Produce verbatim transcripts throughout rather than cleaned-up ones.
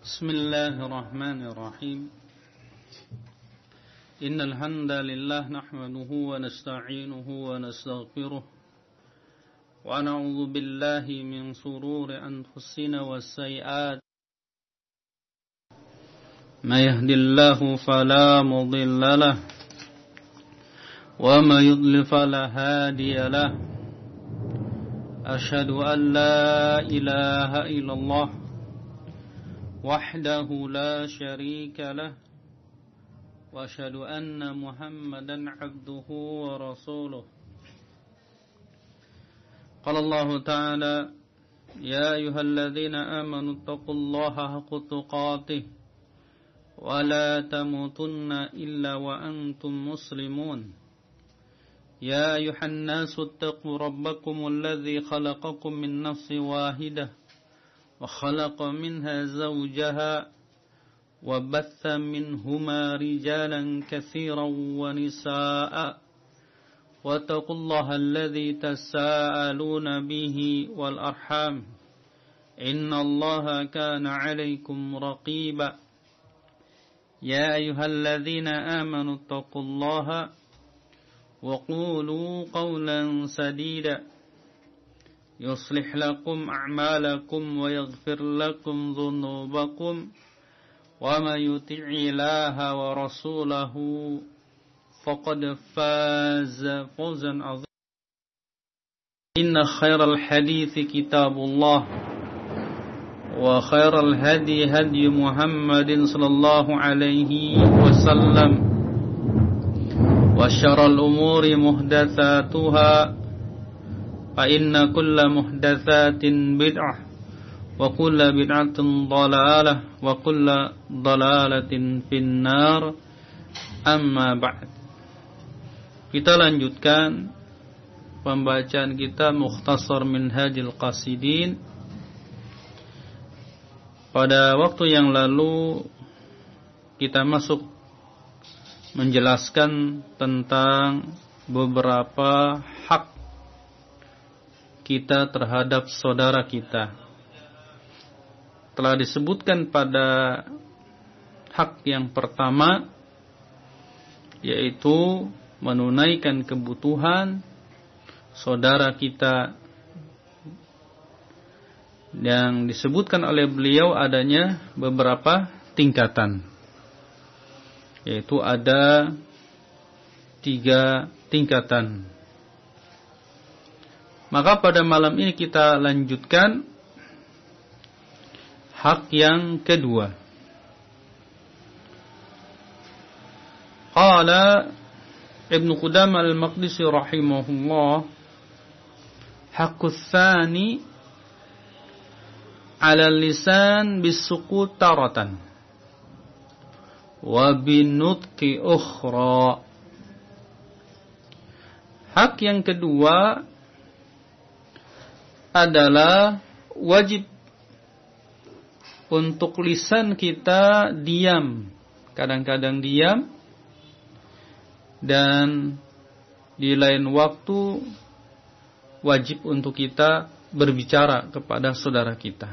بسم الله الرحمن الرحيم إن الحمد لله نحمده ونستعينه ونستغفره ونعوذ بالله من شرور أنفسنا والسيئات ما يهد الله فلا مضل له وما يضلل فلا هادي له أشهد أن لا إله إلا الله وحده لا شريك له وأشهد أن محمدا عبده ورسوله قال الله تعالى يا أيها الذين آمنوا اتقوا الله حق تقاته ولا تموتن إلا وأنتم مسلمون يا أيها الناس اتقوا ربكم الذي خلقكم من نفس واحدة وخلق منها زوجها وبث منهما رجالا كثيرا ونساء واتقوا الله الذي تساءلون به والأرحام إن الله كان عليكم رقيبا يا أيها الذين آمنوا اتقوا الله وقولوا قولا سديدا يصلح لكم أعمالكم ويغفر لكم ذنوبكم وما يطع الله ورسوله فقد فاز فوزا عظيما إن خير الحديث كتاب الله وخير الهدي هدي محمد صلى الله عليه وسلم وشر الأمور محدثاتها فإن كل محدثات بدعة وكل بدعة ضلالة وكل ضلالة في النار أما بعد. Kita lanjutkan pembacaan kita Mukhtasar Minhajul Qasidin. Pada waktu yang lalu kita masuk menjelaskan tentang beberapa hak kita terhadap saudara kita. Telah disebutkan pada hak yang pertama, yaitu menunaikan kebutuhan saudara kita, yang disebutkan oleh beliau adanya beberapa tingkatan, yaitu ada tiga tingkatan. Maka pada malam ini kita lanjutkan hak yang kedua. Qala Ibnu Qudamah al-Maqdisi rahimahullah, haqqus tsani 'ala lisan bis-sukut taratan wa binutqi ukhra. Hak yang kedua adalah wajib untuk lisan kita diam, kadang-kadang diam, dan di lain waktu wajib untuk kita berbicara kepada saudara kita.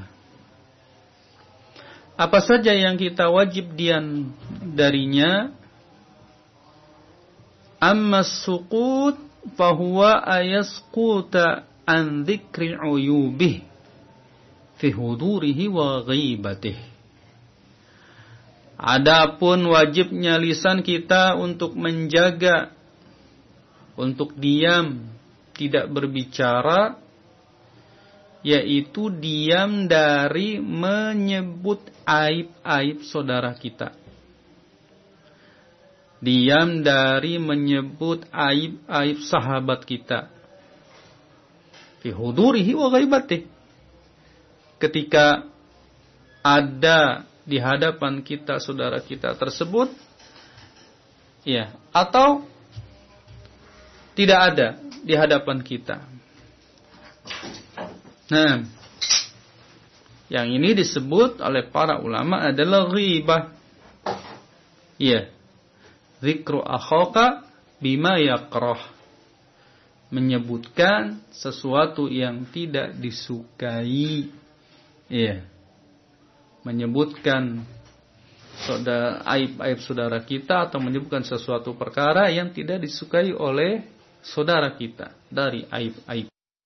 Apa saja yang kita wajib diam darinya? Amma sukut fahuwa ayasquta an dzikri uyubih fi hudurihi wa ghibatih. Adapun wajibnya lisan kita untuk menjaga, untuk diam, tidak berbicara, yaitu diam dari menyebut aib-aib saudara kita. Diam dari menyebut aib-aib sahabat kita. Fi hudurihi wa ghaibatihi. Ketika ada di hadapan kita saudara kita tersebut, ya, atau tidak ada di hadapan kita. Nah, yang ini disebut oleh para ulama adalah ghibah. Ya, zikru akhaka bima yakrah. Menyebutkan sesuatu yang tidak disukai. Iya. menyebutkan saudara, aib-aib saudara kita atau menyebutkan sesuatu perkara yang tidak disukai oleh saudara kita dari aib-aib.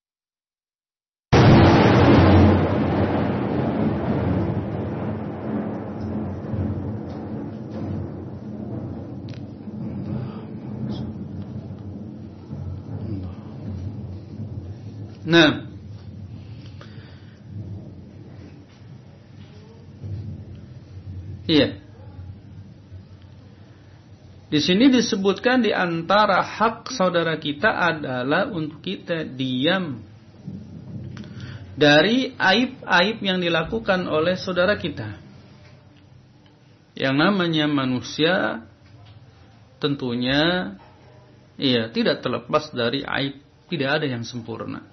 Nah, iya. Di sini disebutkan di antara hak saudara kita adalah untuk kita diam dari aib-aib yang dilakukan oleh saudara kita. Yang namanya manusia tentunya iya tidak terlepas dari aib, tidak ada yang sempurna.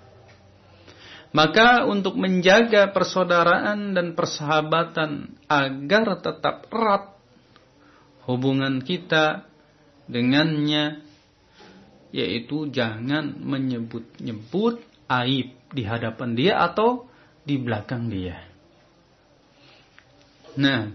Maka untuk menjaga persaudaraan dan persahabatan agar tetap erat hubungan kita dengannya, yaitu jangan menyebut-nyebut aib di hadapan dia atau di belakang dia. Nah,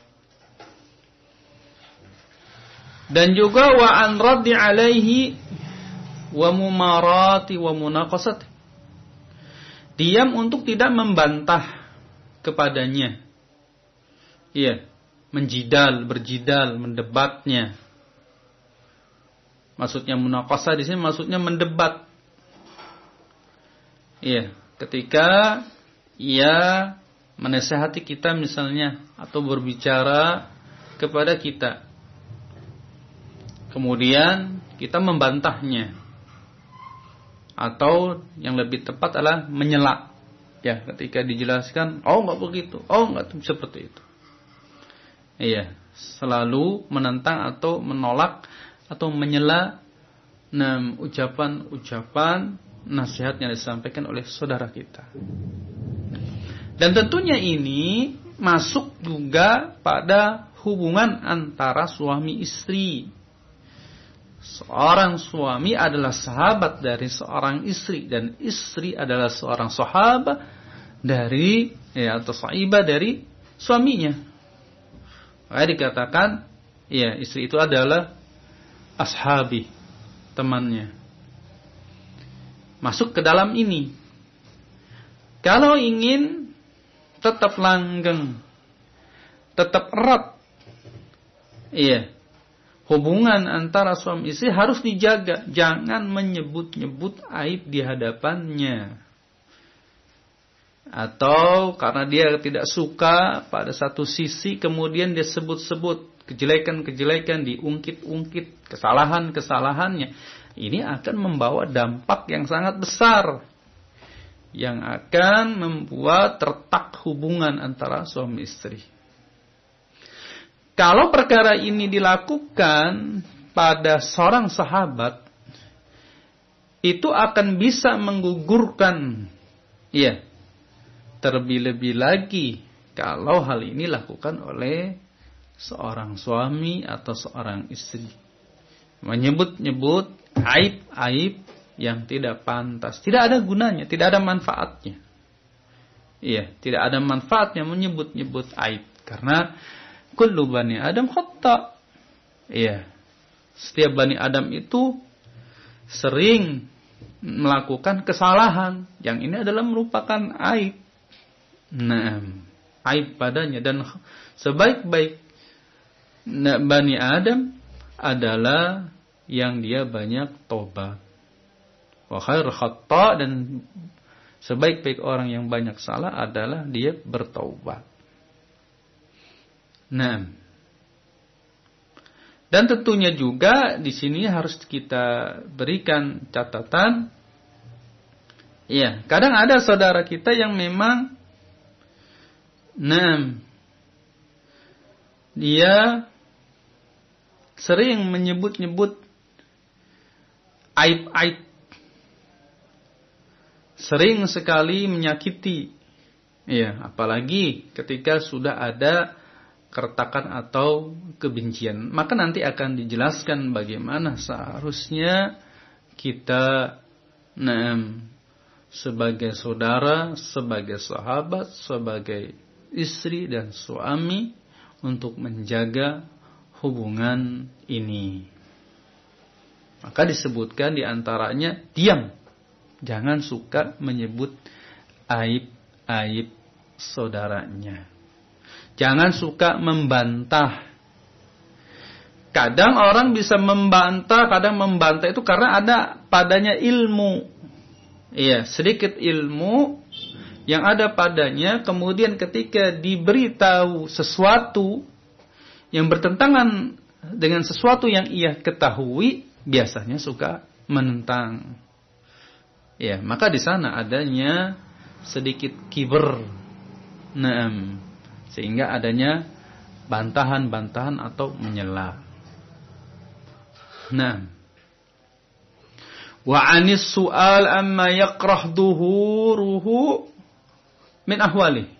dan juga wa an raddi alaihi wa mumarati wa munaqasati, diam untuk tidak membantah kepadanya. Iya, menjidal, berjidal, mendebatnya. Maksudnya munaqasah di sini maksudnya mendebat. Iya, ketika ia menasihati kita misalnya atau berbicara kepada kita, kemudian kita membantahnya. Atau yang lebih tepat adalah menyela. Ya, ketika dijelaskan, oh enggak begitu, oh enggak seperti itu. Iya, selalu menentang atau menolak atau menyela enam ucapan-ucapan nasihat yang disampaikan oleh saudara kita. Dan tentunya ini masuk juga pada hubungan antara suami istri. Seorang suami adalah sahabat dari seorang istri, dan istri adalah seorang sahabat dari ya atau saibah dari suaminya. Maka dikatakan ya istri itu adalah ashabi, temannya. Masuk ke dalam ini. Kalau ingin tetap langgeng, tetap erat, iya, hubungan antara suami istri harus dijaga. Jangan menyebut-nyebut aib di hadapannya. Atau karena dia tidak suka pada satu sisi, kemudian dia sebut-sebut kejelekan-kejelekan, diungkit-ungkit kesalahan-kesalahannya. Ini akan membawa dampak yang sangat besar, yang akan membuat retak hubungan antara suami istri. Kalau perkara ini dilakukan pada seorang sahabat, itu akan bisa menggugurkan, ya, terlebih-lebih lagi kalau hal ini dilakukan oleh seorang suami atau seorang istri. Menyebut-nyebut aib-aib yang tidak pantas, tidak ada gunanya, tidak ada manfaatnya. Iya, tidak ada manfaatnya menyebut-nyebut aib, karena kullu bani Adam khata'. Iya. Setiap bani Adam itu sering melakukan kesalahan. Yang ini adalah merupakan aib. Nah, aib padanya, dan sebaik-baik bani Adam adalah yang dia banyak tobat. Wa khair khata', dan sebaik-baik orang yang banyak salah adalah dia bertaubat. Nah, dan tentunya juga di sini harus kita berikan catatan. Ya, kadang ada saudara kita yang memang, nah, dia sering menyebut-nyebut aib-aib, sering sekali menyakiti. Ya, apalagi ketika sudah ada keretakan atau kebencian, maka nanti akan dijelaskan bagaimana seharusnya kita, nah, sebagai saudara, sebagai sahabat, sebagai istri dan suami untuk menjaga hubungan ini. Maka disebutkan diantaranya diam. Jangan suka menyebut aib-aib saudaranya. Jangan suka membantah. Kadang orang bisa membantah, kadang membantah itu karena ada padanya ilmu. Iya, sedikit ilmu yang ada padanya, kemudian ketika diberitahu sesuatu yang bertentangan dengan sesuatu yang ia ketahui, biasanya suka menentang. Ya, maka di sana adanya sedikit kiber. Naam. Sehingga adanya bantahan-bantahan atau menyela. Naam. Wa 'anis su'al amma yakrah duhuruhu min ahwali.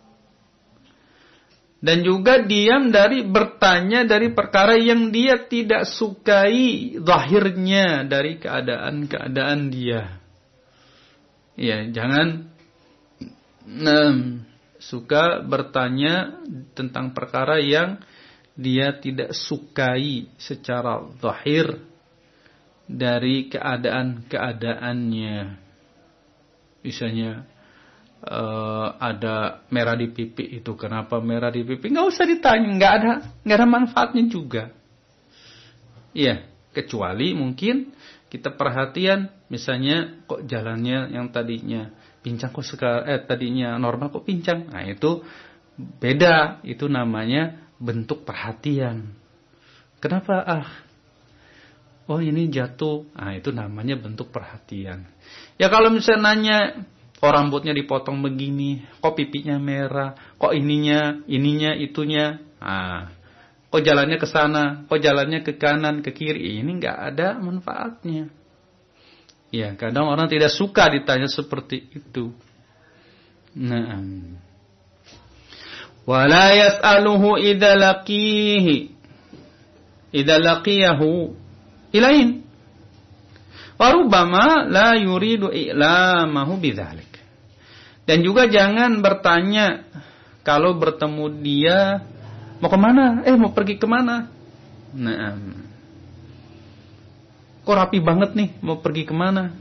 Dan juga diam dari bertanya dari perkara yang dia tidak sukai zahirnya dari keadaan-keadaan dia. Ya, jangan um, suka bertanya tentang perkara yang dia tidak sukai secara zahir dari keadaan-keadaannya. Misalnya Uh, ada merah di pipi itu, kenapa merah di pipi? Nggak usah ditanya, nggak ada, nggak ada manfaatnya juga. Iya, kecuali mungkin kita perhatian, misalnya kok jalannya yang tadinya pincang kok sekarang, eh tadinya normal kok pincang. Nah itu beda, itu namanya bentuk perhatian. Kenapa ah? Oh ini jatuh, nah itu namanya bentuk perhatian. Ya kalau misalnya nanya, kok rambutnya dipotong begini, kok pipinya merah, kok ininya, ininya, itunya. Ah, kok jalannya ke sana, kok jalannya ke kanan, ke kiri. Ini nggak ada manfaatnya. Ya, kadang orang tidak suka ditanya seperti itu. Nah, wala yas'aluhu idza laqihi, idza laqiyahu ilain. Warubama la yuridu i'lamahu bidzalik. Dan juga jangan bertanya kalau bertemu dia mau kemana? Eh mau pergi kemana? Nah, kok rapi banget nih mau pergi kemana?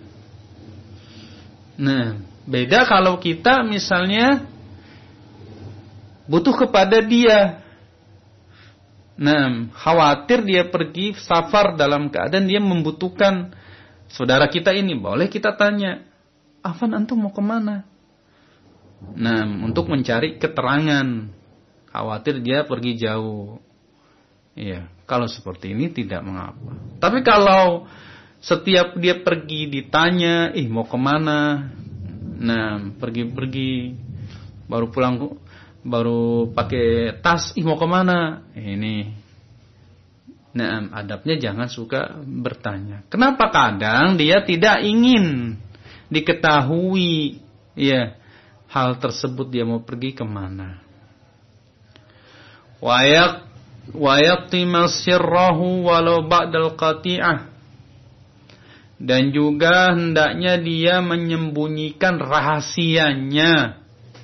Nah, beda kalau kita misalnya butuh kepada dia. Nah, khawatir dia pergi safar dalam keadaan dia membutuhkan saudara kita ini, boleh kita tanya, Afan antum mau kemana? Nah, untuk mencari keterangan, khawatir dia pergi jauh. Iya, kalau seperti ini tidak mengapa. Tapi kalau setiap dia pergi ditanya, ih mau kemana? Nah, pergi-pergi, baru pulang, baru pakai tas, ih mau kemana? Ini. Nah, adabnya jangan suka bertanya. Kenapa? Kadang dia tidak ingin diketahui ya hal tersebut, dia mau pergi kemana. Wayak wayaqtima sirrahu walau ba'dal qati'ah. Dan juga hendaknya dia menyembunyikan rahasianya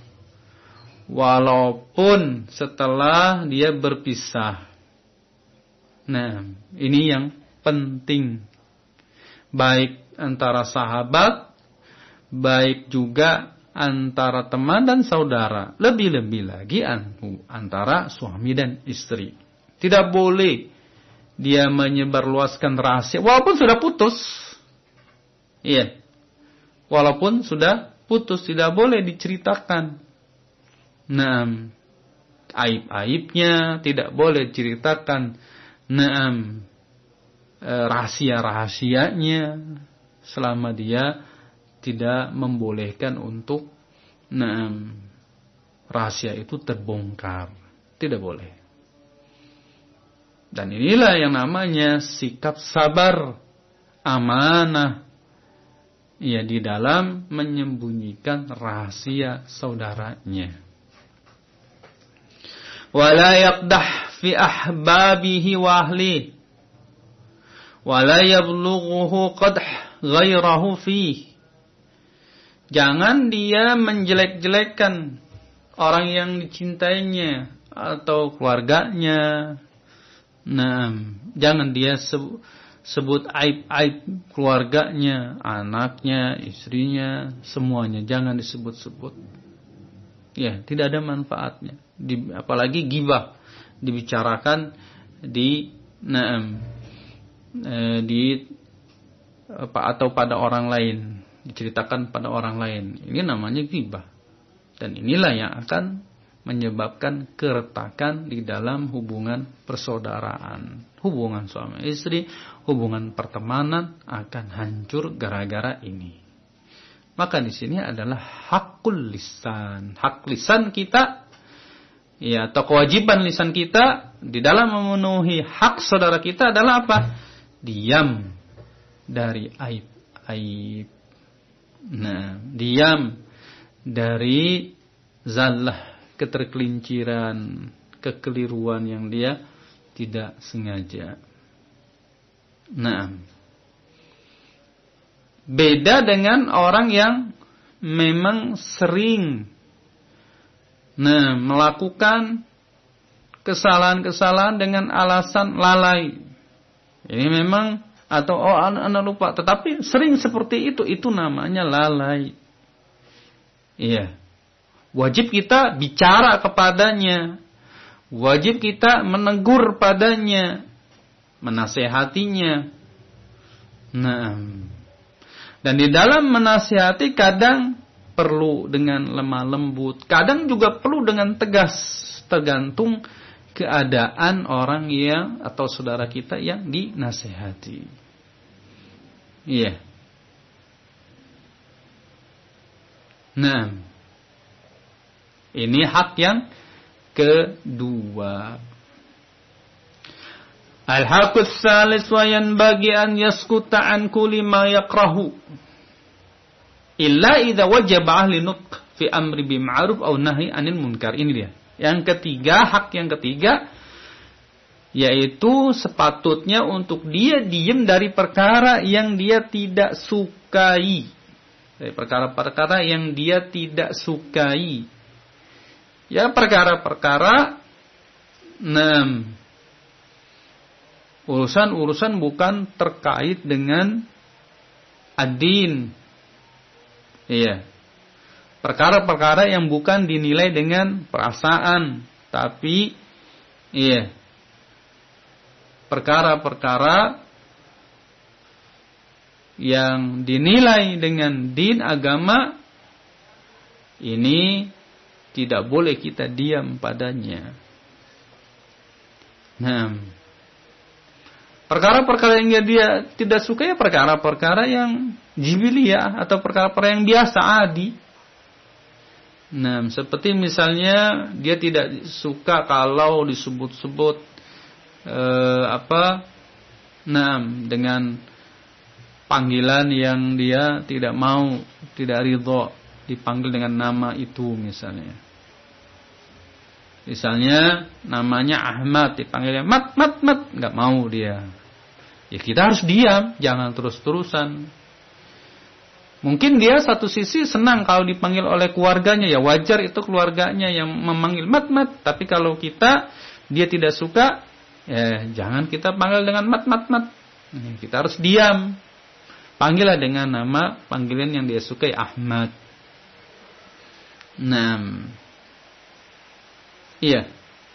walaupun setelah dia berpisah. Nah, ini yang penting. Baik antara sahabat, baik juga antara teman dan saudara. Lebih-lebih lagi antara suami dan istri. Tidak boleh dia menyebarluaskan rahasia walaupun sudah putus. Iya. Walaupun sudah putus, tidak boleh diceritakan. Nah, aib-aibnya tidak boleh diceritakan. Naam, rahasia-rahasianya selama dia tidak membolehkan untuk naam, rahasia itu terbongkar. Tidak boleh. Dan inilah yang namanya sikap sabar, amanah. Ya, di dalam menyembunyikan rahasia saudaranya. Wala yaqdah fi ahbabihi wa ahli wa la yablughuhu qadh ghairahu fi. Jangan dia menjelek-jelekan orang yang dicintainya atau keluarganya. Nah, jangan dia sebut, sebut aib-aib keluarganya, anaknya, istrinya, semuanya jangan disebut-sebut. Ya, tidak ada manfaatnya. Di, apalagi ghibah dibicarakan di nah, eh, di apa atau pada orang lain, diceritakan pada orang lain. Ini namanya ghibah. Dan inilah yang akan menyebabkan keretakan di dalam hubungan persaudaraan, hubungan suami istri, hubungan pertemanan akan hancur gara-gara ini. Maka di sini adalah hakul lisan, hak lisan kita, ya, atau kewajiban lisan kita di dalam memenuhi hak saudara kita adalah apa? Diam dari aib-aib. Nah, diam dari zallah, ketergelinciran, kekeliruan yang dia tidak sengaja. Nah, beda dengan orang yang memang sering nah, melakukan kesalahan-kesalahan dengan alasan lalai. Ini memang atau oh anak-anak lupa, tetapi sering seperti itu, itu namanya lalai. Iya. Wajib kita bicara kepadanya. Wajib kita menegur padanya, menasehatinya. Nah, dan di dalam menasehati kadang perlu dengan lemah lembut, kadang juga perlu dengan tegas, tergantung keadaan orang yang atau saudara kita yang dinasehati. Iya. Nah, ini hak yang kedua. Al-haqqus salis wa yanbaghi an yaskuta an kulli ma yakrahu illa idza wajaba ahli nutq fi amri bil ma'ruf aw nahyi 'anil munkar. Ini dia. Yang ketiga, hak yang ketiga yaitu sepatutnya untuk dia diam dari perkara yang dia tidak sukai. Dari perkara-perkara yang dia tidak sukai. Ya, perkara-perkara enam urusan-urusan bukan terkait dengan ad-din. Iya. Perkara-perkara yang bukan dinilai dengan perasaan, tapi iya. Perkara-perkara yang dinilai dengan din agama ini tidak boleh kita diam padanya. Nah, perkara-perkara yang dia tidak suka ya perkara-perkara yang jibiliyah atau perkara-perkara yang biasa adi. Nah, seperti misalnya dia tidak suka kalau disebut-sebut eh, apa? Nah, dengan panggilan yang dia tidak mau, tidak ridho dipanggil dengan nama itu misalnya. Misalnya namanya Ahmad, dipanggilnya Mat, Mat, Mat, nggak mau dia. Ya kita harus diam, jangan terus-terusan. Mungkin dia satu sisi senang kalau dipanggil oleh keluarganya, ya wajar itu keluarganya yang memanggil Mat, Mat. Tapi kalau kita, dia tidak suka, ya jangan kita panggil dengan Mat, Mat, Mat. Kita harus diam. Panggillah dengan nama panggilan yang dia sukai, Ahmad. Nah, iya.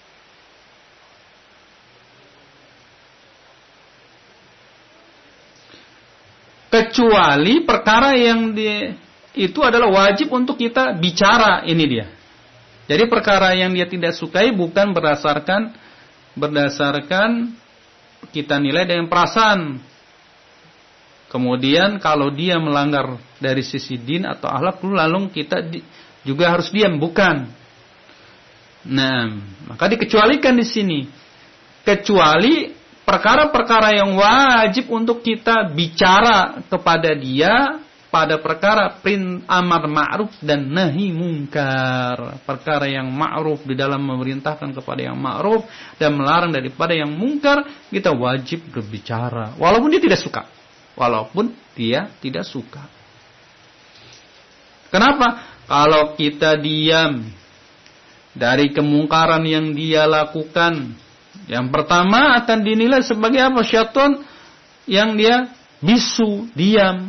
Kecuali perkara yang di, itu adalah wajib untuk kita bicara, ini dia. Jadi perkara yang dia tidak sukai bukan berdasarkan berdasarkan kita nilai dengan perasaan. Kemudian kalau dia melanggar dari sisi din atau akhlak, lalu kita di, juga harus diam, bukan. Nah, maka dikecualikan di sini. Kecuali perkara-perkara yang wajib untuk kita bicara kepada dia pada perkara perintah amar ma'ruf dan nahi mungkar. Perkara yang ma'ruf di dalam memerintahkan kepada yang ma'ruf dan melarang daripada yang mungkar, kita wajib berbicara walaupun dia tidak suka. Walaupun dia tidak suka. Kenapa? Kalau kita diam, dari kemungkaran yang dia lakukan. Yang pertama akan dinilai sebagai apa? Syaitan yang dia bisu, diam.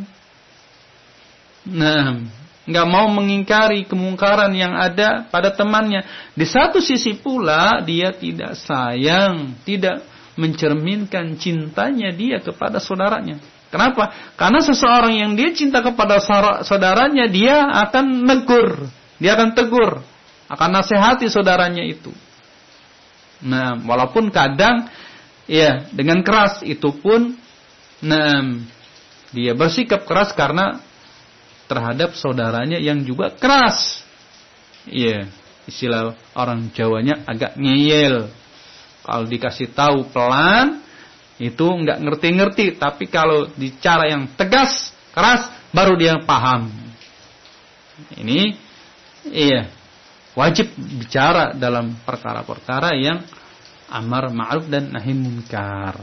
Nah, nggak mau mengingkari kemungkaran yang ada pada temannya. Di satu sisi pula dia tidak sayang, tidak mencerminkan cintanya dia kepada saudaranya. Kenapa? Karena seseorang yang dia cinta kepada saudaranya, dia akan negur, dia akan tegur, akan nasihati saudaranya itu. Nah, walaupun kadang ya dengan keras, itu pun nah, dia bersikap keras karena terhadap saudaranya yang juga keras. Iya, istilah orang Jawanya agak ngeyel. Kalau dikasih tahu pelan, itu enggak ngerti-ngerti, tapi kalau bicara yang tegas, keras, baru dia paham. Ini iya, wajib bicara dalam perkara-perkara yang amar ma'ruf dan nahi munkar.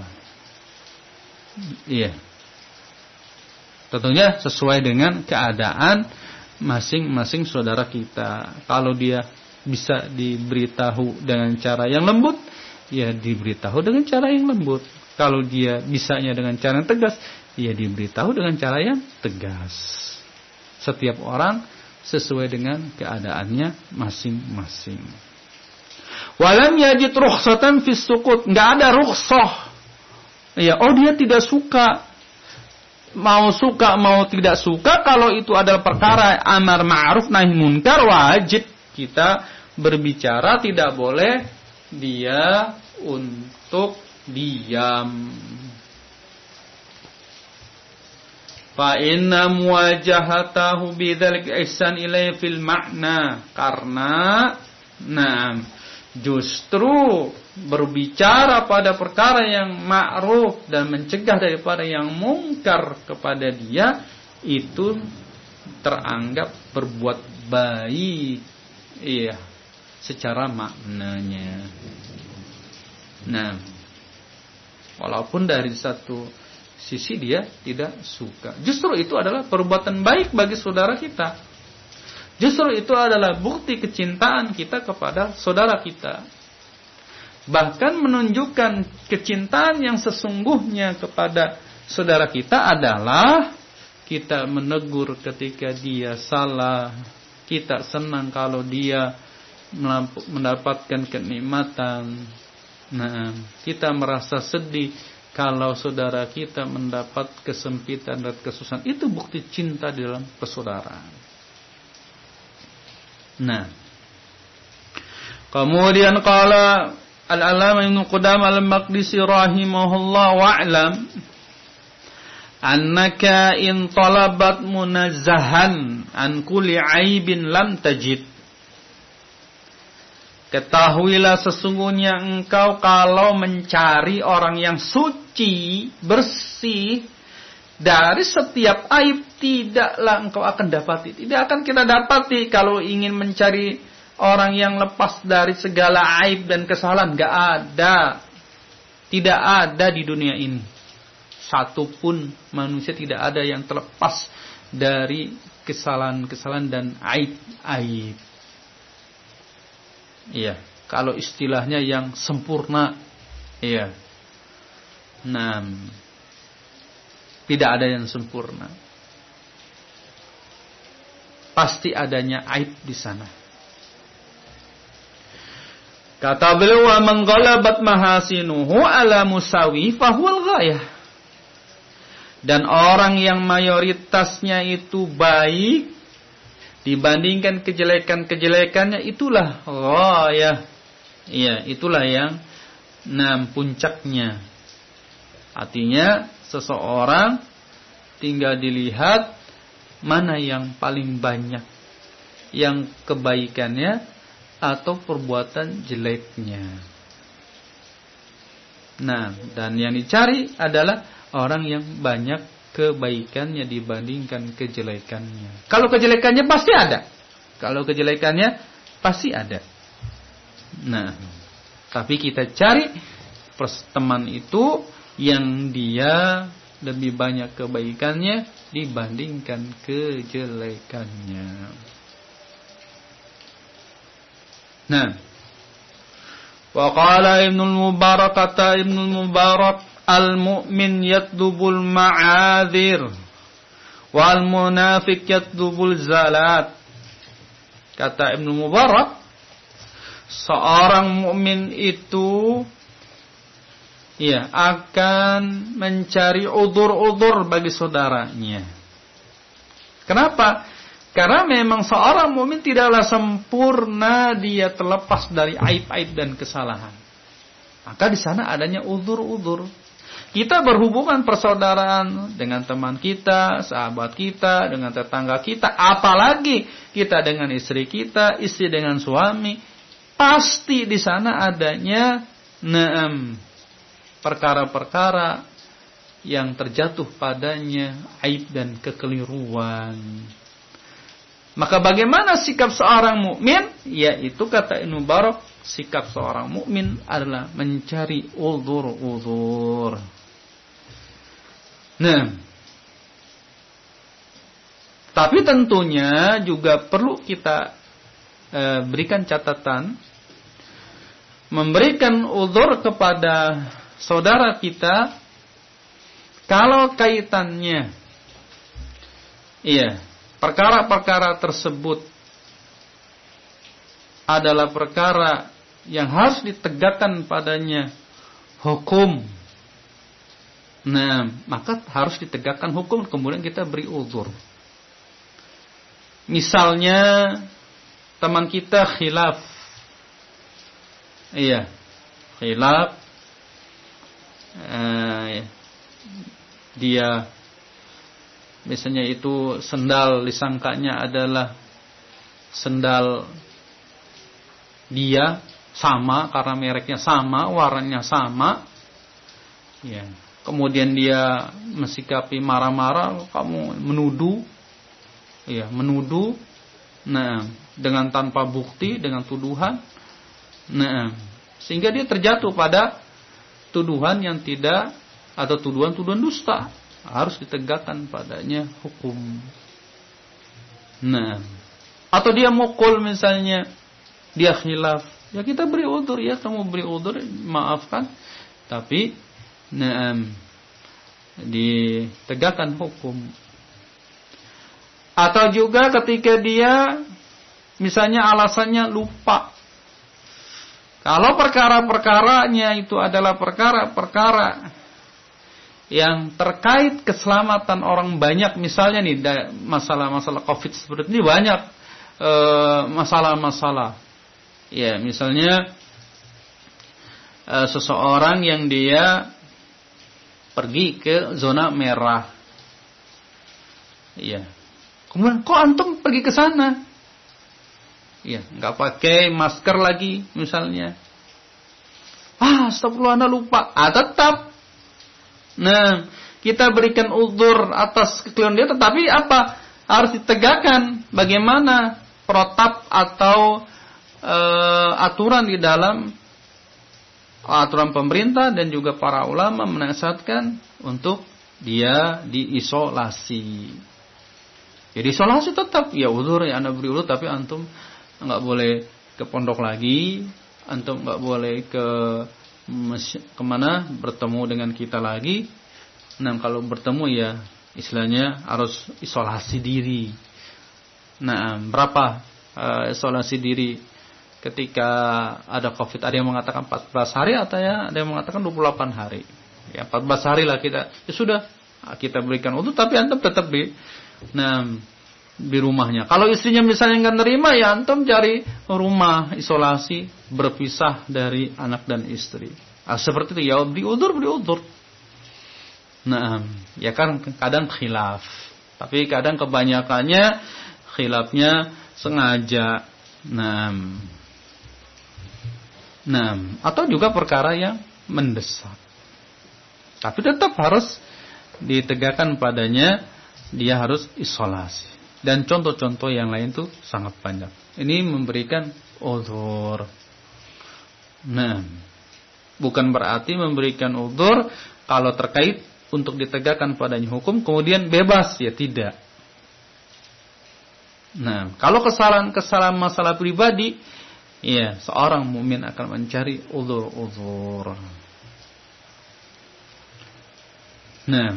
Iya. Tentunya sesuai dengan keadaan masing-masing saudara kita. Kalau dia bisa diberitahu dengan cara yang lembut, ya diberitahu dengan cara yang lembut. Kalau dia bisanya dengan cara yang tegas, ya diberitahu dengan cara yang tegas. Setiap orang sesuai dengan keadaannya masing-masing. Walam yajid rukhsatan fis sukut, enggak ada rukhsah. Ya, oh dia tidak suka. Mau suka mau tidak suka, kalau itu adalah perkara amar ma'ruf nahi munkar, wajib kita berbicara, tidak boleh dia untuk diam. Fa inna muwajahatahu bidzalik ihsan ilaihi fil makna, karena nah justru berbicara pada perkara yang ma'ruf dan mencegah daripada yang mungkar kepada dia, itu teranggap berbuat baik, iya, secara maknanya. Nah, walaupun dari satu sisi dia tidak suka, justru itu adalah perbuatan baik bagi saudara kita. Justru itu adalah bukti kecintaan kita kepada saudara kita. Bahkan menunjukkan kecintaan yang sesungguhnya kepada saudara kita adalah kita menegur ketika dia salah. Kita senang kalau dia mendapatkan kenikmatan. Nah, kita merasa sedih kalau saudara kita mendapat kesempitan dan kesusahan. Itu bukti cinta di dalam persaudaraan. Nah, kemudian qala Al-Allamah Ibnu Qudamah Al-Maqdisi rahimahullah wa'lam annaka in talabat munazzahan an kulli aibin lam tajid. Ketahuilah sesungguhnya engkau kalau mencari orang yang suci, bersih dari setiap aib, tidaklah engkau akan dapati. Tidak akan kita dapati kalau ingin mencari orang yang lepas dari segala aib dan kesalahan. Gak ada. Tidak ada di dunia ini. Satu pun manusia tidak ada yang terlepas dari kesalahan-kesalahan dan aib-aib. Iya. Kalau istilahnya yang sempurna. Iya. Nah, tidak ada yang sempurna. Pasti adanya aib di sana. Kata beliau, wa man ghalabat mahasinuhu ala musawi fahuwal ghayah. Dan orang yang mayoritasnya itu baik dibandingkan kejelekan-kejelekannya, itulah ghayah. Iya, itulah yang enam puncaknya. Artinya seseorang tinggal dilihat mana yang paling banyak, yang kebaikannya atau perbuatan jeleknya. Nah, dan yang dicari adalah orang yang banyak kebaikannya dibandingkan kejelekannya. Kalau kejelekannya pasti ada. Kalau kejelekannya pasti ada. Nah, tapi kita cari teman itu yang dia lebih banyak kebaikannya dibandingkan kejelekannya. Nah, wa qala Ibnul Mubarak, kata Ibnul Mubarak, al-mu'min yatlubul ma'adzir wal munafiq yatlubul zalat. Kata Ibnul Mubarak, seorang mukmin itu ya akan mencari udzur-udzur bagi saudaranya. Kenapa? Karena memang seorang mukmin tidaklah sempurna, dia terlepas dari aib-aib dan kesalahan. Maka di sana adanya udzur-udzur. Kita berhubungan persaudaraan dengan teman kita, sahabat kita, dengan tetangga kita, apalagi kita dengan istri kita, istri dengan suami, pasti di sana adanya naam perkara-perkara yang terjatuh padanya aib dan kekeliruan. Maka bagaimana sikap seorang mukmin? Yaitu kata Ibnu Mubarak, sikap seorang mukmin adalah mencari uzur-uzur. Nah, tapi tentunya juga perlu kita e, berikan catatan, memberikan uzur kepada saudara kita kalau kaitannya, iya, perkara-perkara tersebut adalah perkara yang harus ditegakkan padanya hukum. Nah, maka harus ditegakkan hukum, kemudian kita beri uzur. Misalnya teman kita khilaf, iya, khilaf, eh, dia misalnya itu sendal disangkanya adalah sendal dia, sama karena mereknya sama, warnanya sama, ya. Kemudian dia mensikapi marah-marah, kamu menuduh, ya, menuduh, nah, dengan tanpa bukti, dengan tuduhan, nah, sehingga dia terjatuh pada tuduhan yang tidak, atau tuduhan-tuduhan dusta, harus ditegakkan padanya hukum. Nah, atau dia mukul misalnya, dia khilaf, ya kita beri udzur, ya kamu beri udzur, maafkan, tapi naam ditegakkan hukum. Atau juga ketika dia misalnya alasannya lupa. Kalau perkara-perkaranya itu adalah perkara-perkara yang terkait keselamatan orang banyak, misalnya nih masalah-masalah Covid seperti ini banyak e, masalah-masalah. Ya, misalnya e, seseorang yang dia pergi ke zona merah. Iya. Kemudian kok antum pergi ke sana? Iya, enggak pakai masker lagi misalnya. Ah, astagfirullah, ana lupa. Ah, tetap. Nah, kita berikan uzur atas kekeliruan dia, tetapi apa? Harus ditegakkan bagaimana protap atau e, aturan di dalam aturan pemerintah dan juga para ulama menasihatkan untuk dia diisolasi. Jadi isolasi tetap, ya uzur, ya anda beri uzur, tapi antum enggak boleh ke pondok lagi, antum enggak boleh ke kemana bertemu dengan kita lagi. Nah, kalau bertemu ya istilahnya harus isolasi diri. Nah, berapa uh, isolasi diri ketika ada Covid? Ada yang mengatakan empat belas hari, atau ya ada yang mengatakan dua puluh delapan hari. Ya empat belas hari lah kita. Ya sudah, kita berikan untuk, tapi antum tetap di nah di rumahnya. Kalau istrinya misalnya enggak nerima, ya antum cari rumah isolasi, berpisah dari anak dan istri. Nah, seperti itu ya, beri udzur, beri udzur. Nah, ya kan kadang khilaf. Tapi kadang kebanyakannya khilafnya sengaja. Nah, Nah, atau juga perkara yang mendesak. Tapi tetap harus ditegakkan padanya, dia harus isolasi. Dan contoh-contoh yang lain itu sangat banyak. Ini memberikan uzur. Nah, bukan berarti memberikan uzur kalau terkait untuk ditegakkan padanya hukum kemudian bebas, ya tidak. Nah, kalau kesalahan-kesalahan masalah pribadi Iya, seorang mukmin akan mencari uzur-uzur. Nah,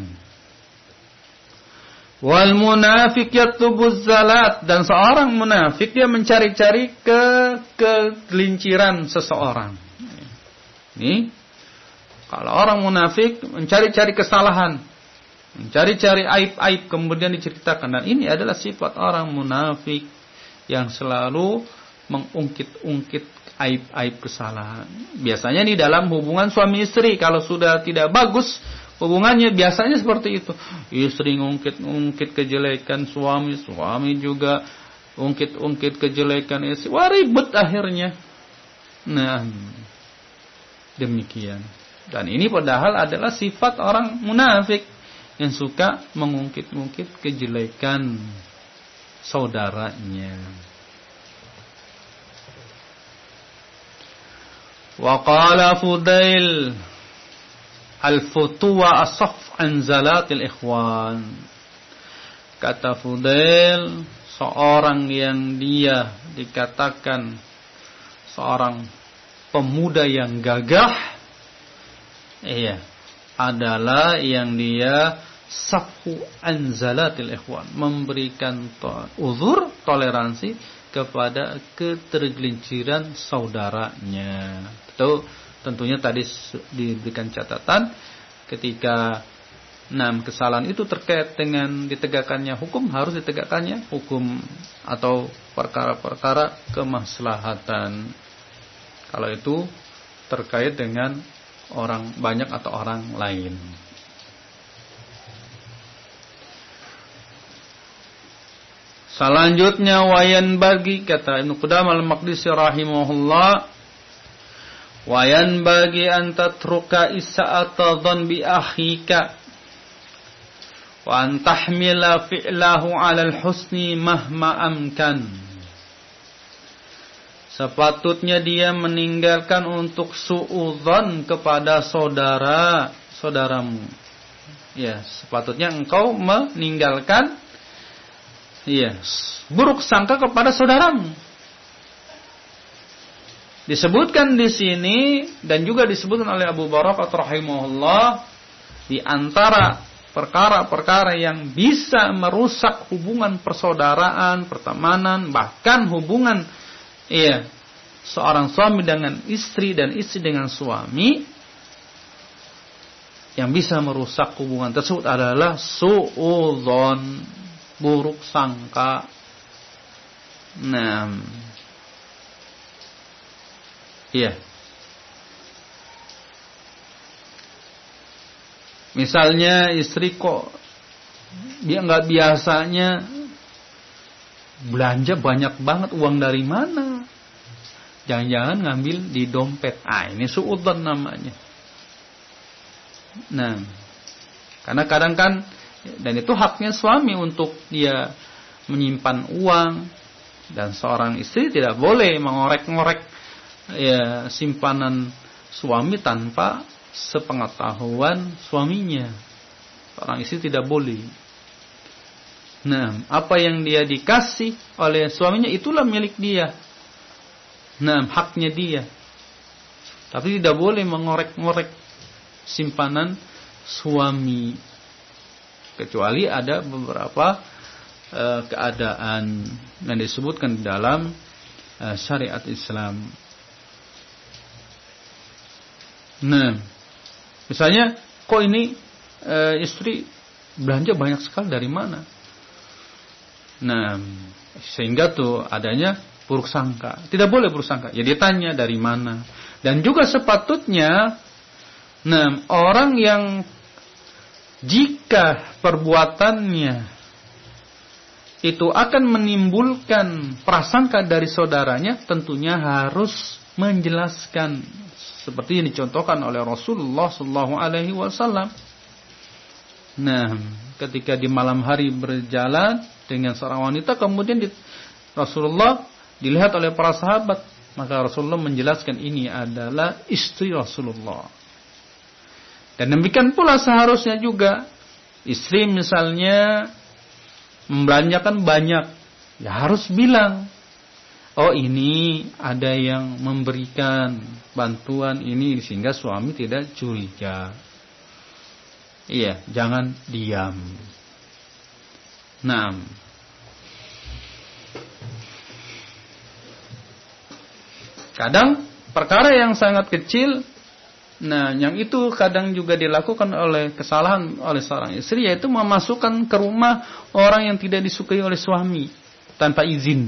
wal munafiq yatlubu zalat, dan seorang munafik dia mencari-cari ke kegelinciran seseorang. Ini kalau orang munafik mencari-cari kesalahan, mencari-cari aib-aib kemudian diceritakan, dan ini adalah sifat orang munafik yang selalu mengungkit-ungkit aib-aib kesalahan. Biasanya di dalam hubungan suami istri, kalau sudah tidak bagus hubungannya, biasanya seperti itu. Istri ngungkit-ungkit kejelekan suami, suami juga ungkit-ungkit kejelekan istri. Wah, ribet akhirnya. Nah, demikian. Dan ini padahal adalah sifat orang munafik yang suka mengungkit-ungkit kejelekan saudaranya. Wa qala Fudail al-futuwa asaf an zalatil ikhwan. Kata Fudail, seorang yang dia dikatakan seorang pemuda yang gagah, iya, adalah yang dia safu anzalatil ikhwan, memberikan to- uzur, toleransi kepada ketergelinciran saudaranya. Itu tentunya tadi diberikan catatan ketika enam kesalahan itu terkait dengan ditegakkannya hukum, harus ditegakkannya hukum atau perkara-perkara kemaslahatan. Kalau itu terkait dengan orang banyak atau orang lain. Selanjutnya wayan bagi, kata Ibnu Qudamah al-Maqdisi rahimahullah, wayan bagi an tatruka isa'ata dhanbi akhika wa an tahmila fi'lahu 'ala al-husni mahma amkan. Sepatutnya dia meninggalkan untuk suudzon kepada saudara saudaramu. Ya, sepatutnya engkau meninggalkan, iya, buruk sangka kepada saudaramu. Disebutkan di sini dan juga disebutkan oleh Abu Barakah rahimahullah, di antara perkara-perkara yang bisa merusak hubungan persaudaraan, pertemanan, bahkan hubungan, iya, seorang suami dengan istri dan istri dengan suami, yang bisa merusak hubungan tersebut adalah suudzon, buruk sangka. Nah, iya. Misalnya istri kok dia nggak biasanya belanja banyak banget, uang dari mana? Jangan-jangan ngambil di dompet. Ah, ini suudzon namanya. Nah, karena kadang kan, dan itu haknya suami untuk dia menyimpan uang, dan seorang istri tidak boleh mengorek-ngorek ya simpanan suami tanpa sepengetahuan suaminya. Seorang istri tidak boleh. Nah, apa yang dia dikasih oleh suaminya itulah milik dia. Nah, haknya dia. Tapi tidak boleh mengorek-ngorek simpanan suami, kecuali ada beberapa uh, keadaan yang disebutkan dalam uh, syariat Islam. Nah, misalnya, kok ini uh, istri belanja banyak sekali, dari mana? Nah, sehingga tuh adanya buruk sangka. Tidak boleh buruk sangka. Ya ditanya dari mana. Dan juga sepatutnya, nah, orang yang jika perbuatannya itu akan menimbulkan prasangka dari saudaranya, tentunya harus menjelaskan, seperti yang dicontohkan oleh Rasulullah sallallahu alaihi wasallam. Nah, ketika di malam hari berjalan dengan seorang wanita, kemudian di, Rasulullah dilihat oleh para sahabat, maka Rasulullah menjelaskan ini adalah istri Rasulullah. Dan demikian pula seharusnya juga istri misalnya membelanjakan banyak, ya harus bilang, oh ini ada yang memberikan bantuan ini sehingga suami tidak curiga. Iya, jangan diam. Naam. Kadang perkara yang sangat kecil, nah yang itu kadang juga dilakukan oleh kesalahan oleh seorang istri, yaitu memasukkan ke rumah orang yang tidak disukai oleh suami tanpa izin.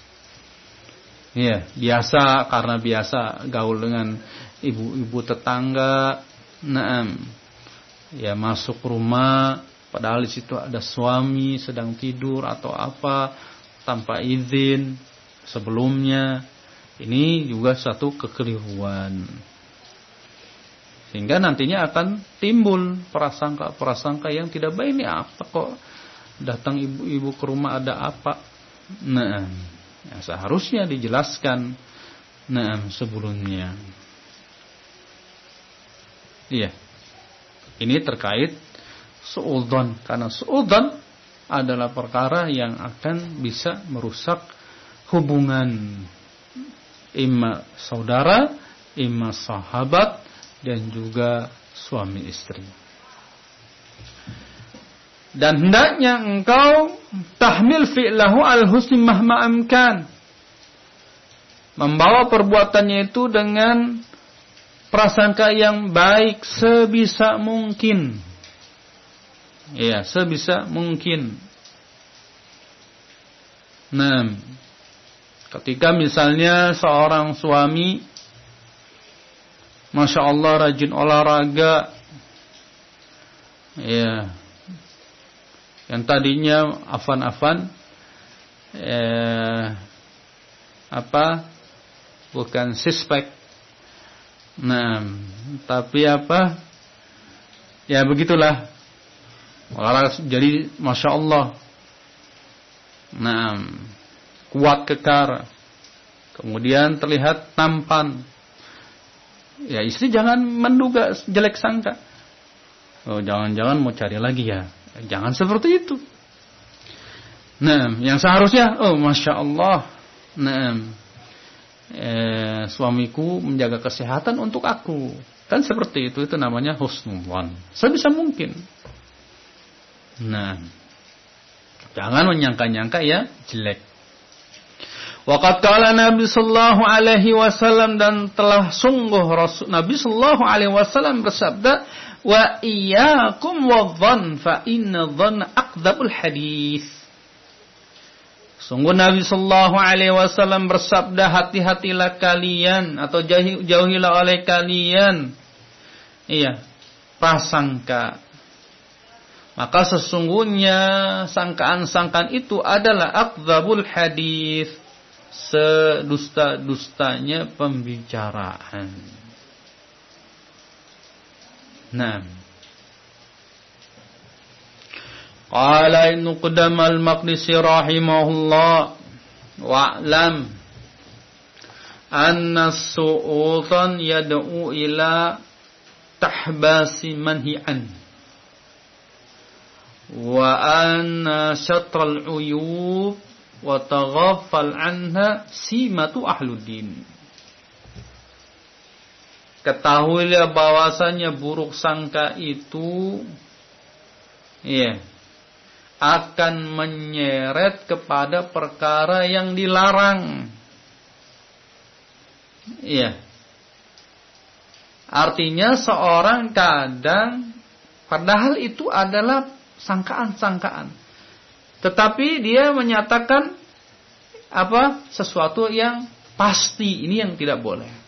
Iya, biasa karena biasa gaul dengan ibu-ibu tetangga. Naam. Ya masuk rumah padahal di situ ada suami sedang tidur atau apa tanpa izin sebelumnya. Ini juga satu kekeliruan. Sehingga nantinya akan timbul prasangka-prasangka yang tidak baik. Ini apa kok datang ibu-ibu ke rumah, ada apa? Nah, ya seharusnya dijelaskan nah sebelumnya. Iya. Ini terkait suudzon, karena suudzon adalah perkara yang akan bisa merusak hubungan imma saudara, imma sahabat, dan juga suami istri. Dan hendaknya engkau tahmil fi'lahu al-husni mahma amkan, membawa perbuatannya itu dengan prasangka yang baik sebisa mungkin. Ya, sebisa mungkin. Nah, ketika misalnya seorang suami Masya Allah rajin olahraga, ya, yang tadinya afan-afan, eh, apa, bukan six-pack. Nah, tapi apa? Ya begitulah. Olahraga jadi Masya Allah. Nah, kuat kekar. Kemudian terlihat tampan. Ya istri jangan menduga jelek sangka. Oh jangan-jangan mau cari lagi ya. Jangan seperti itu. Nah, yang seharusnya, oh Masya Allah. Nah, Eh, suamiku menjaga kesehatan untuk aku, kan seperti itu. Itu namanya husnudzon, sebisa mungkin. Nah, jangan menyangka-nyangka ya jelek. Waqad qala Nabi sallallahu alaihi wasallam, dan telah sungguh Rasul Nabi sallallahu alaihi wasallam bersabda, wa iyyakum wadh-dhann fa inna dhanna aqdzabul hadits. Sungguh Nabi sallallahu alaihi wasallam bersabda, hati-hatilah kalian atau jauhilah oleh kalian, iya, prasangka. Maka sesungguhnya sangkaan-sangkaan itu adalah aqdzabul hadits, sedusta-dustanya pembicaraan. Nah, qala Ibnu Qudam al-Maqdisi rahimahullah, wa'lam anna su'utan yad'u ila tahbasi manhi'an, wa anna syatral uyub wa taghaffal anha simatu ahluddin. Ketahuilah bahwasanya buruk sangka itu, iya, akan menyeret kepada perkara yang dilarang. Iya. Artinya seorang kadang padahal itu adalah sangkaan-sangkaan, tetapi dia menyatakan apa? Sesuatu yang pasti, ini yang tidak boleh.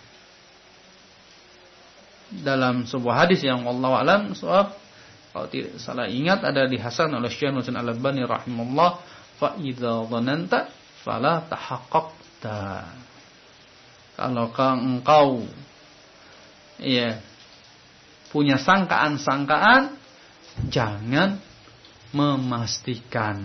Dalam sebuah hadis yang wallahu alam shawab, kalau tidak salah ingat, ada dihasan oleh Syekh Hasan Al-Albani rahimahullah, fa idza dhananta fala tahaqqaqta. Kalau engkau ya punya sangkaan-sangkaan, jangan memastikan.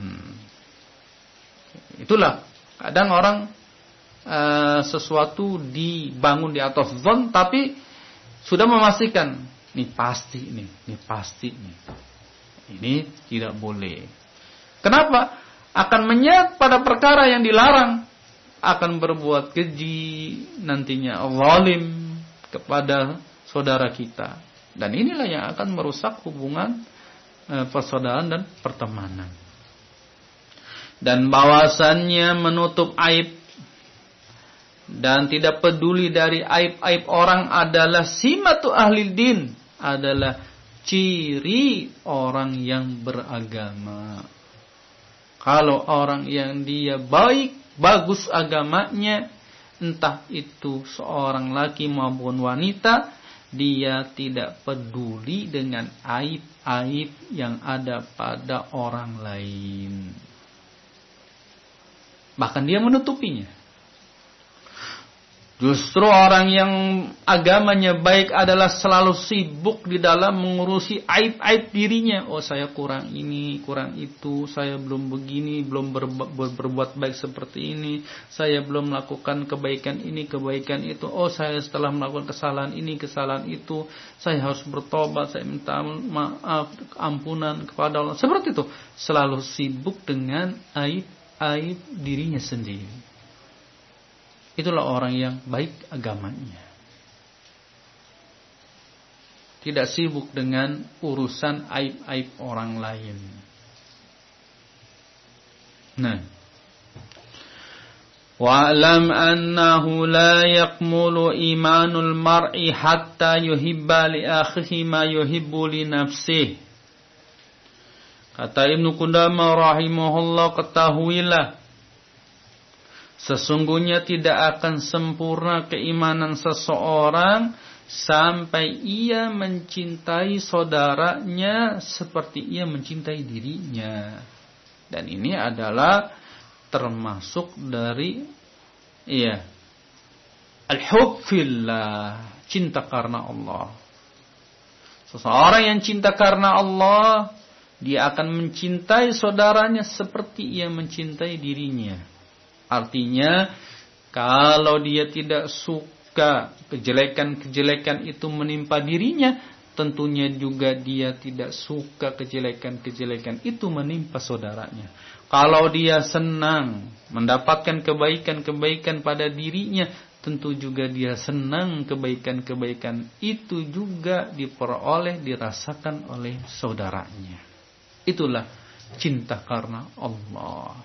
Itulah kadang orang e, sesuatu dibangun di atas zon, tapi sudah memastikan, ini pasti, ini, ini pasti, ini, ini tidak boleh. Kenapa? Akan menyeret pada perkara yang dilarang. akan berbuat keji, nantinya zalim kepada saudara kita. Dan inilah yang akan merusak hubungan e, persaudaraan dan pertemanan. Dan bahwasannya menutup aib dan tidak peduli dari aib-aib orang adalah simatu ahli din, adalah ciri orang yang beragama. Kalau orang yang dia baik, bagus agamanya, entah itu seorang laki maupun wanita, dia tidak peduli dengan aib-aib yang ada pada orang lain. Bahkan dia menutupinya. Justru orang yang agamanya baik adalah selalu sibuk di dalam mengurusi aib-aib dirinya. Oh, saya kurang ini, kurang itu, saya belum begini, belum ber, ber, berbuat baik seperti ini, saya belum melakukan kebaikan ini, kebaikan itu. Oh, saya setelah melakukan kesalahan ini, kesalahan itu, saya harus bertobat, saya minta maaf, ampunan kepada Allah. Seperti itu. Selalu sibuk dengan aib-aib dirinya sendiri. Itulah orang yang baik agamanya. Tidak sibuk dengan urusan aib-aib orang lain. Nah. Wa'lam annahu la yakmulu imanul mar'i hatta yuhibba li akhihi ma yuhibbu li nafsihi. Kata Ibnu Qudamah rahimahullah, ketahuilah, sesungguhnya tidak akan sempurna keimanan seseorang sampai ia mencintai saudaranya seperti ia mencintai dirinya. Dan ini adalah termasuk dari iya, al-hub fillah, cinta karena Allah. Seseorang yang cinta karena Allah, dia akan mencintai saudaranya seperti ia mencintai dirinya. Artinya, kalau dia tidak suka kejelekan-kejelekan itu menimpa dirinya, tentunya juga dia tidak suka kejelekan-kejelekan itu menimpa saudaranya. Kalau dia senang mendapatkan kebaikan-kebaikan pada dirinya, tentu juga dia senang kebaikan-kebaikan itu juga diperoleh, dirasakan oleh saudaranya. Itulah cinta karena Allah.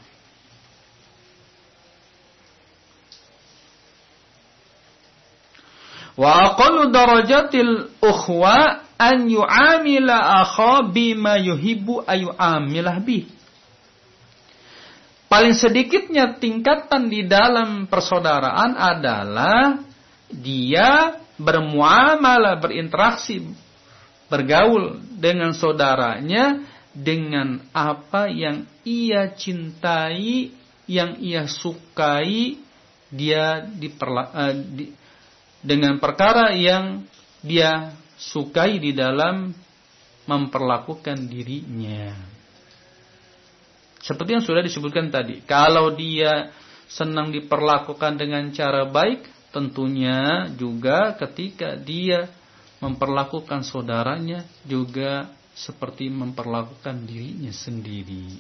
Wa aqallu darajatil ukhwa an yu'amila akha bima yuhibbu ayyu'amilah bih. Paling sedikitnya tingkatan di dalam persaudaraan adalah dia bermuamalah, berinteraksi, bergaul dengan saudaranya dengan apa yang ia cintai, yang ia sukai, dia diperla- uh, di, dengan perkara yang dia sukai di dalam memperlakukan dirinya. Seperti yang sudah disebutkan tadi, kalau dia senang diperlakukan dengan cara baik, tentunya juga ketika dia memperlakukan saudaranya juga seperti memperlakukan dirinya sendiri.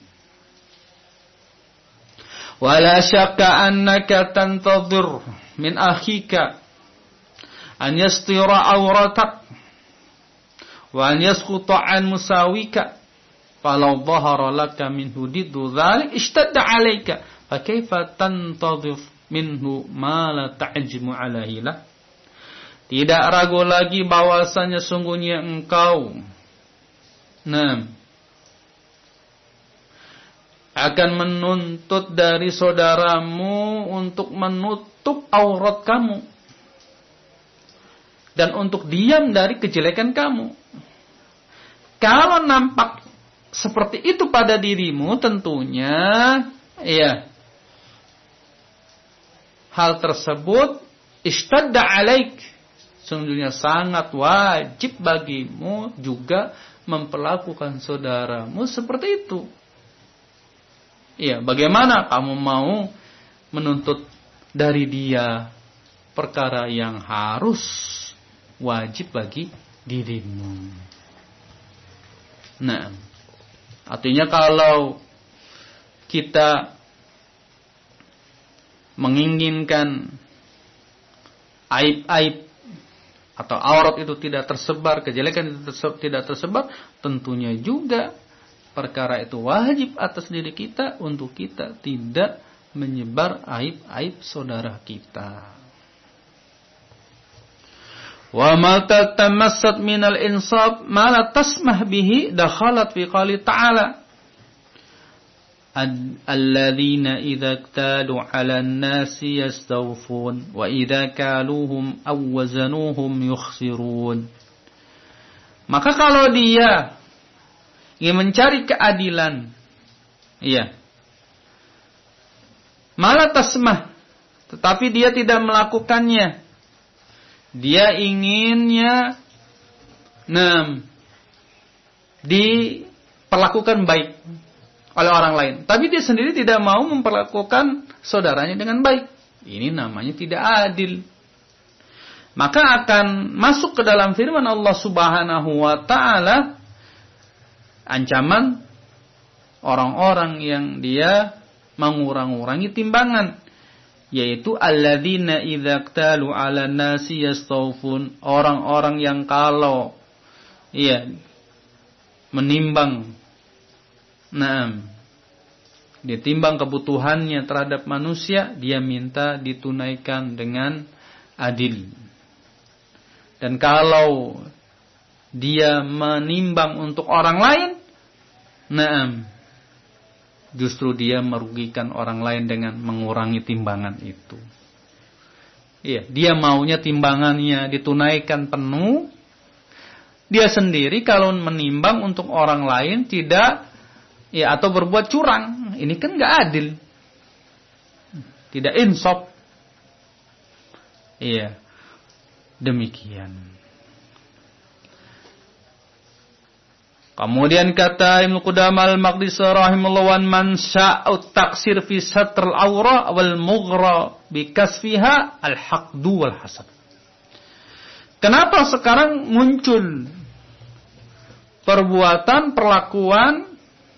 Wala syakka annaka tantadhir min akhika an yastira awratak wa an yasquta an musawika falau dhahara laka minhu diddu dhalik ishtadda alayka fa kaifa tantadhif minhu ma la ta'jimu alaihi la. Tidak ragu lagi bahwasanya sungguhnya engkau nah akan menuntut dari saudaramu untuk menutup aurat kamu dan untuk diam dari kejelekan kamu. Kalau nampak seperti itu pada dirimu, tentunya ya hal tersebut ishtadda alaik, sungguhnya sangat wajib bagimu juga memperlakukan saudaramu seperti itu. Iya, bagaimana kamu mau menuntut dari dia perkara yang harus wajib bagi dirimu? Nah, artinya kalau kita menginginkan aib-aib atau aurat itu tidak tersebar, kejelekan itu tidak tersebar, tentunya juga perkara itu wajib atas diri kita untuk kita tidak menyebar aib-aib saudara kita. Wa ma tatamassat minal insaf ma la tasmah bihi dakhalat fi qali ta'ala alladzina idza iktalu 'alan nasi yastawfun wa idza kaluhum aw wazanuhum yukhsirun. Maka kalau dia ingin mencari keadilan, iya, malah tasmah, tetapi dia tidak melakukannya. Dia inginnya nah, diperlakukan baik oleh orang lain, tapi dia sendiri tidak mau memperlakukan saudaranya dengan baik. Ini namanya tidak adil. Maka akan masuk ke dalam firman Allah Subhanahu wa taala ancaman orang-orang yang dia mengurang-urangi timbangan, yaitu alladzina idza iktalu 'alan nasi yastawfun, orang-orang yang kalau iya menimbang, nah, ditimbang kebutuhannya terhadap manusia, dia minta ditunaikan dengan adil. Dan kalau dia menimbang untuk orang lain, nah, justru dia merugikan orang lain dengan mengurangi timbangan itu. Iya, dia maunya timbangannya ditunaikan penuh. Dia sendiri kalau menimbang untuk orang lain tidak, ya, atau berbuat curang, ini kan nggak adil, tidak insaf. Iya, demikian. Kemudian kata Ibnu Qudamah al-Maqdisi rahimahullah, man sya'u taksir fi satr al-awra wal mughra bi kasfiha al-haqdu wal hasad. Kenapa sekarang muncul perbuatan, perlakuan,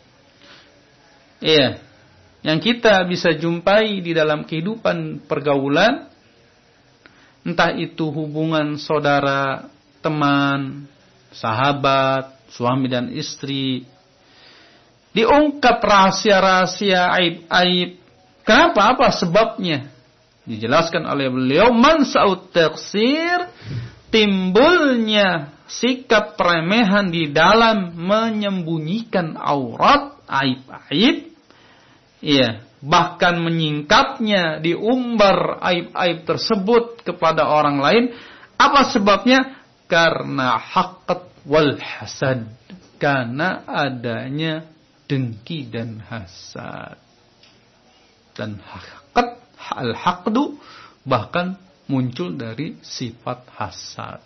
iya, yang kita bisa jumpai di dalam kehidupan pergaulan, entah itu hubungan saudara, teman, sahabat, suami dan istri, diungkap rahasia-rahasia, aib-aib. Kenapa? Apa sebabnya? Dijelaskan oleh beliau, man sa'ut taksir, timbulnya sikap peremehan di dalam menyembunyikan aurat, aib-aib, iya, bahkan menyingkapnya, diumbar aib-aib tersebut kepada orang lain. Apa sebabnya? Karena haqat wal hasad, karena adanya dengki dan hasad. Dan haqat, al-haqdu bahkan muncul dari sifat hasad.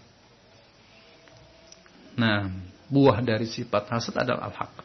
Nah, buah dari sifat hasad adalah al-haqd.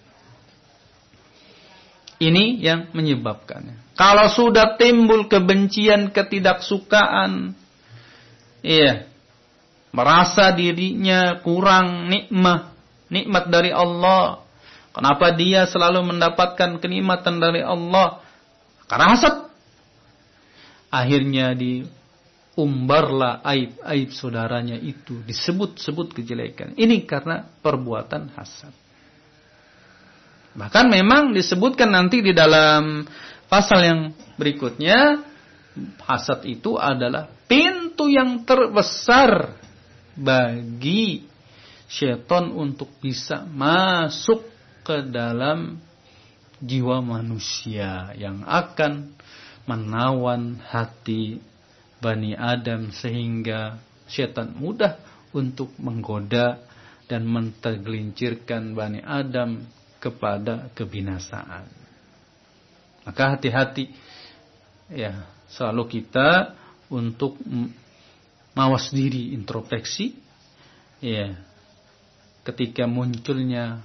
Ini yang menyebabkannya. Kalau sudah timbul kebencian, ketidaksukaan, iya, merasa dirinya kurang nikmat, nikmat dari Allah. Kenapa dia selalu mendapatkan kenikmatan dari Allah? Karena hasad. Akhirnya diumbarlah aib-aib saudaranya itu, disebut-sebut kejelekan. Ini karena perbuatan hasad. Bahkan memang disebutkan nanti di dalam pasal yang berikutnya, hasad itu adalah pintu yang terbesar bagi syaitan untuk bisa masuk ke dalam jiwa manusia yang akan menawan hati Bani Adam, sehingga syaitan mudah untuk menggoda dan mentergelincirkan Bani Adam kepada kebinasaan. Maka hati-hati, ya, selalu kita untuk mawas diri, introspeksi, ya, ketika munculnya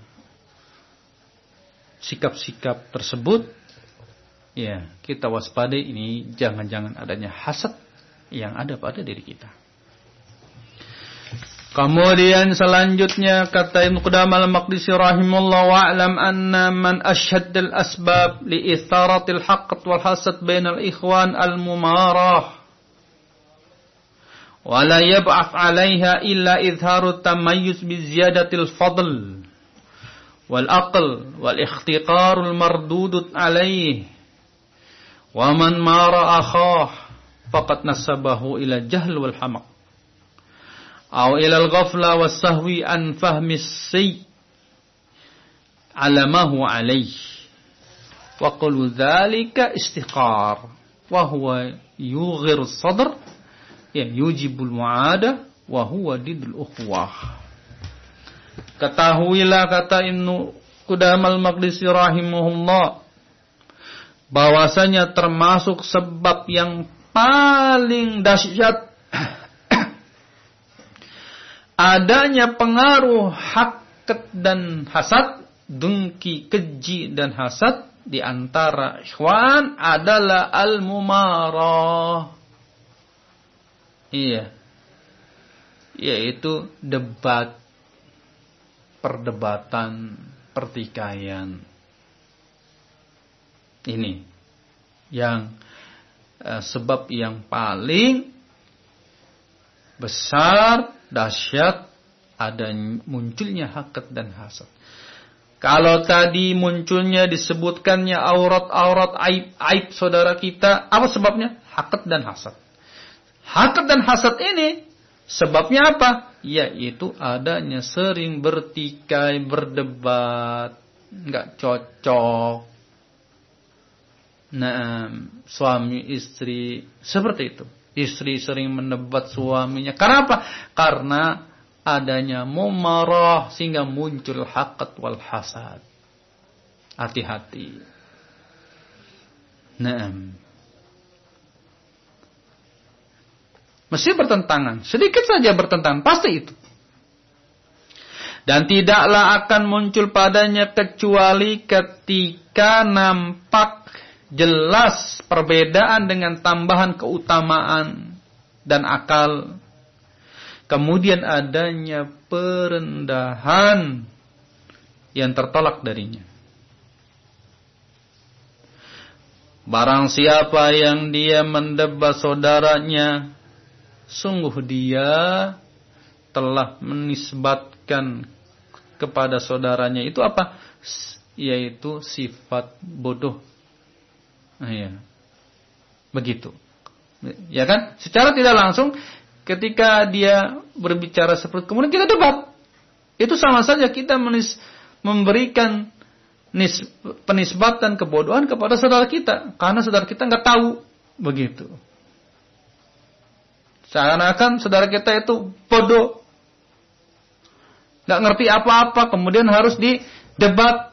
sikap-sikap tersebut, ya, kita waspadai, ini jangan-jangan adanya hasad yang ada pada diri kita. Kemudian selanjutnya kata Ibnu Qudamah al-Maqdisi rahimahullah, wa'lam anna man ashaddal asbab li itharatil haqqat wal hasad bainal ikhwan al-mumarah wa la yab'af 'alayha illa izharu tamayyuz bi ziyadatil fadl wal aql wal ikhtiqarul mardudut 'alayhi wa man mara akhah faqad nasabahu ila jahl wal hamaq aw ila al-ghafla was-sahwi an fahmi as-sayy ala ma huwa alayh wa qulu dhalika istiqar wa huwa yughir as-sadr ya yujibul mu'adah wa huwa didul ukhwah. Ketahuilah kata Ibnu Qudamah al-Maqdisi rahimahullah, bahwasanya termasuk sebab yang paling dahsyat adanya pengaruh haqqat dan hasad, dengki, keji dan hasad di antara ikhwan adalah al-mumarah. Iya. Yaitu debat, perdebatan, pertikaian. Ini yang eh, sebab yang paling besar, dahsyat ada munculnya haqqat dan hasad. Kalau tadi munculnya disebutkannya aurat-aurat aib-aib saudara kita, apa sebabnya? Haqqat dan hasad. Haqqat dan hasad ini sebabnya apa? Yaitu adanya sering bertikai, berdebat, enggak cocok. Nah, suami istri seperti itu. Istri sering mendebat suaminya. Karena apa? Karena adanya mumarah sehingga muncul haqqat wal hasad. Hati-hati. Naam. Mesti bertentangan. Sedikit saja bertentangan. Pasti itu. Dan tidaklah akan muncul padanya kecuali ketika nampak jelas perbedaan dengan tambahan keutamaan dan akal. Kemudian adanya perendahan yang tertolak darinya. Barang siapa yang dia mendebat saudaranya, sungguh dia telah menisbatkan kepada saudaranya itu apa? Yaitu sifat bodoh. Nah, ya. Begitu. Ya kan? Secara tidak langsung ketika dia berbicara seperti kemudian kita debat. Itu sama saja kita menis, memberikan nis, penisbatan kebodohan kepada saudara kita karena saudara kita enggak tahu. Begitu. Seakan-akan saudara kita itu bodoh. Enggak ngerti apa-apa, kemudian harus didebat.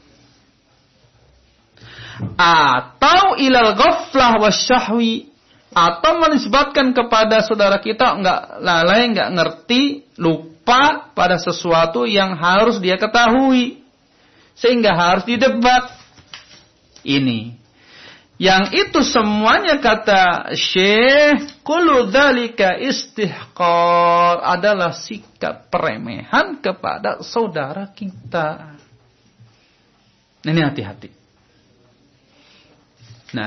Atau ilal ghaflah wasyahwi, atau menisbatkan kepada saudara kita enggak lalai, enggak ngerti, lupa pada sesuatu yang harus dia ketahui sehingga harus didebat. Ini yang itu semuanya kata Syekh, kullu dzalika istihqar, adalah sikap peremehan kepada saudara kita. Ini hati-hati. Nah,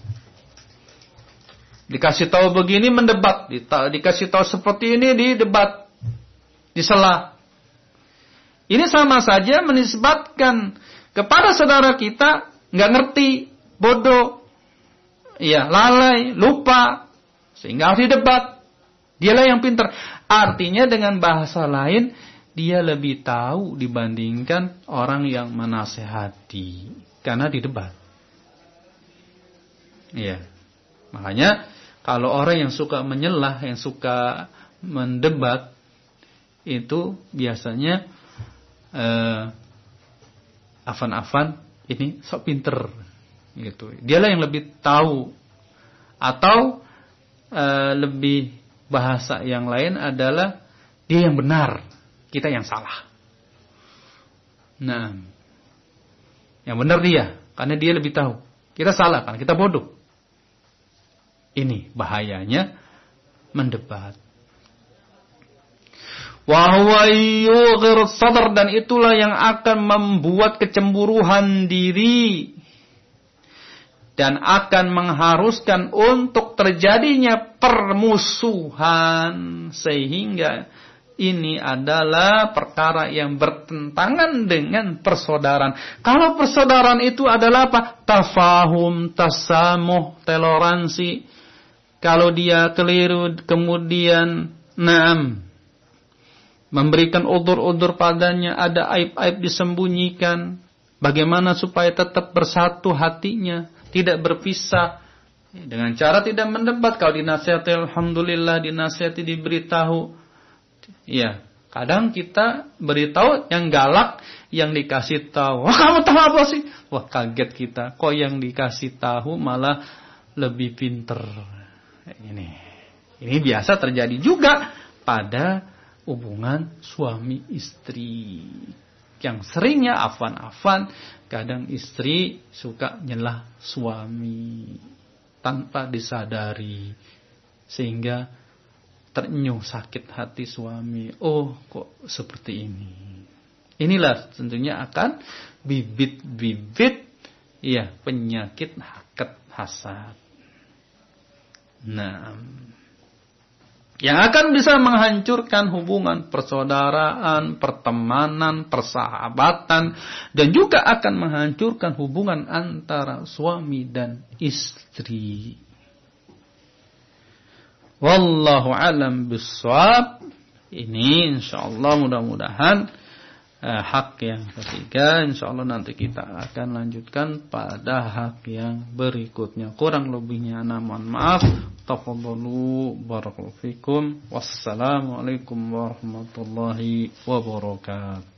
dikasih tahu begini mendebat, dikasih tahu seperti ini didebat, disela. Ini sama saja menisbatkan kepada saudara kita nggak ngerti, bodoh, ya lalai, lupa, sehingga harus didebat. Dialah yang pintar. Artinya dengan bahasa lain, dia lebih tahu dibandingkan orang yang menasehati karena didebat. Iya. Makanya kalau orang yang suka menyelah, yang suka mendebat, itu biasanya eh, afan-afan ini sok pinter, gitu. Dialah yang lebih tahu, atau eh, lebih bahasa yang lain adalah dia yang benar, kita yang salah. Nah, yang benar dia, karena dia lebih tahu. Kita salah karena kita bodoh. Ini bahayanya mendebat. Wa huwa yughir sadr, dan itulah yang akan membuat kecemburuan diri dan akan mengharuskan untuk terjadinya permusuhan, sehingga ini adalah perkara yang bertentangan dengan persaudaraan. Kalau persaudaraan itu adalah apa? Tafahum, tasamuh, toleransi. Kalau dia keliru kemudian naam memberikan udzur-udzur padanya, ada aib-aib disembunyikan, bagaimana supaya tetap bersatu hatinya, tidak berpisah dengan cara tidak mendebat. Kalau dinasihati alhamdulillah, dinasihati diberitahu. Ya, kadang kita beritahu yang galak, yang dikasih tahu, wah kamu tahu apa sih? Wah kaget kita, kok yang dikasih tahu malah lebih pinter. Ini, ini biasa terjadi juga pada hubungan suami istri. Yang seringnya afan-afan, kadang istri suka nyelah suami tanpa disadari, sehingga terenyuh sakit hati suami. Oh, kok seperti ini. Inilah tentunya akan bibit-bibit ya penyakit hakat hasad. Nah, yang akan bisa menghancurkan hubungan persaudaraan, pertemanan, persahabatan, dan juga akan menghancurkan hubungan antara suami dan istri. Wallahu alam bissawab. Ini insyaallah mudah-mudahan eh, hak yang ketiga. Insyaallah nanti kita akan lanjutkan pada hak yang berikutnya. Kurang lebihnya ana mohon maaf. Tafadhalu barakallahu fikum. Wassalamualaikum warahmatullahi wabarakatuh.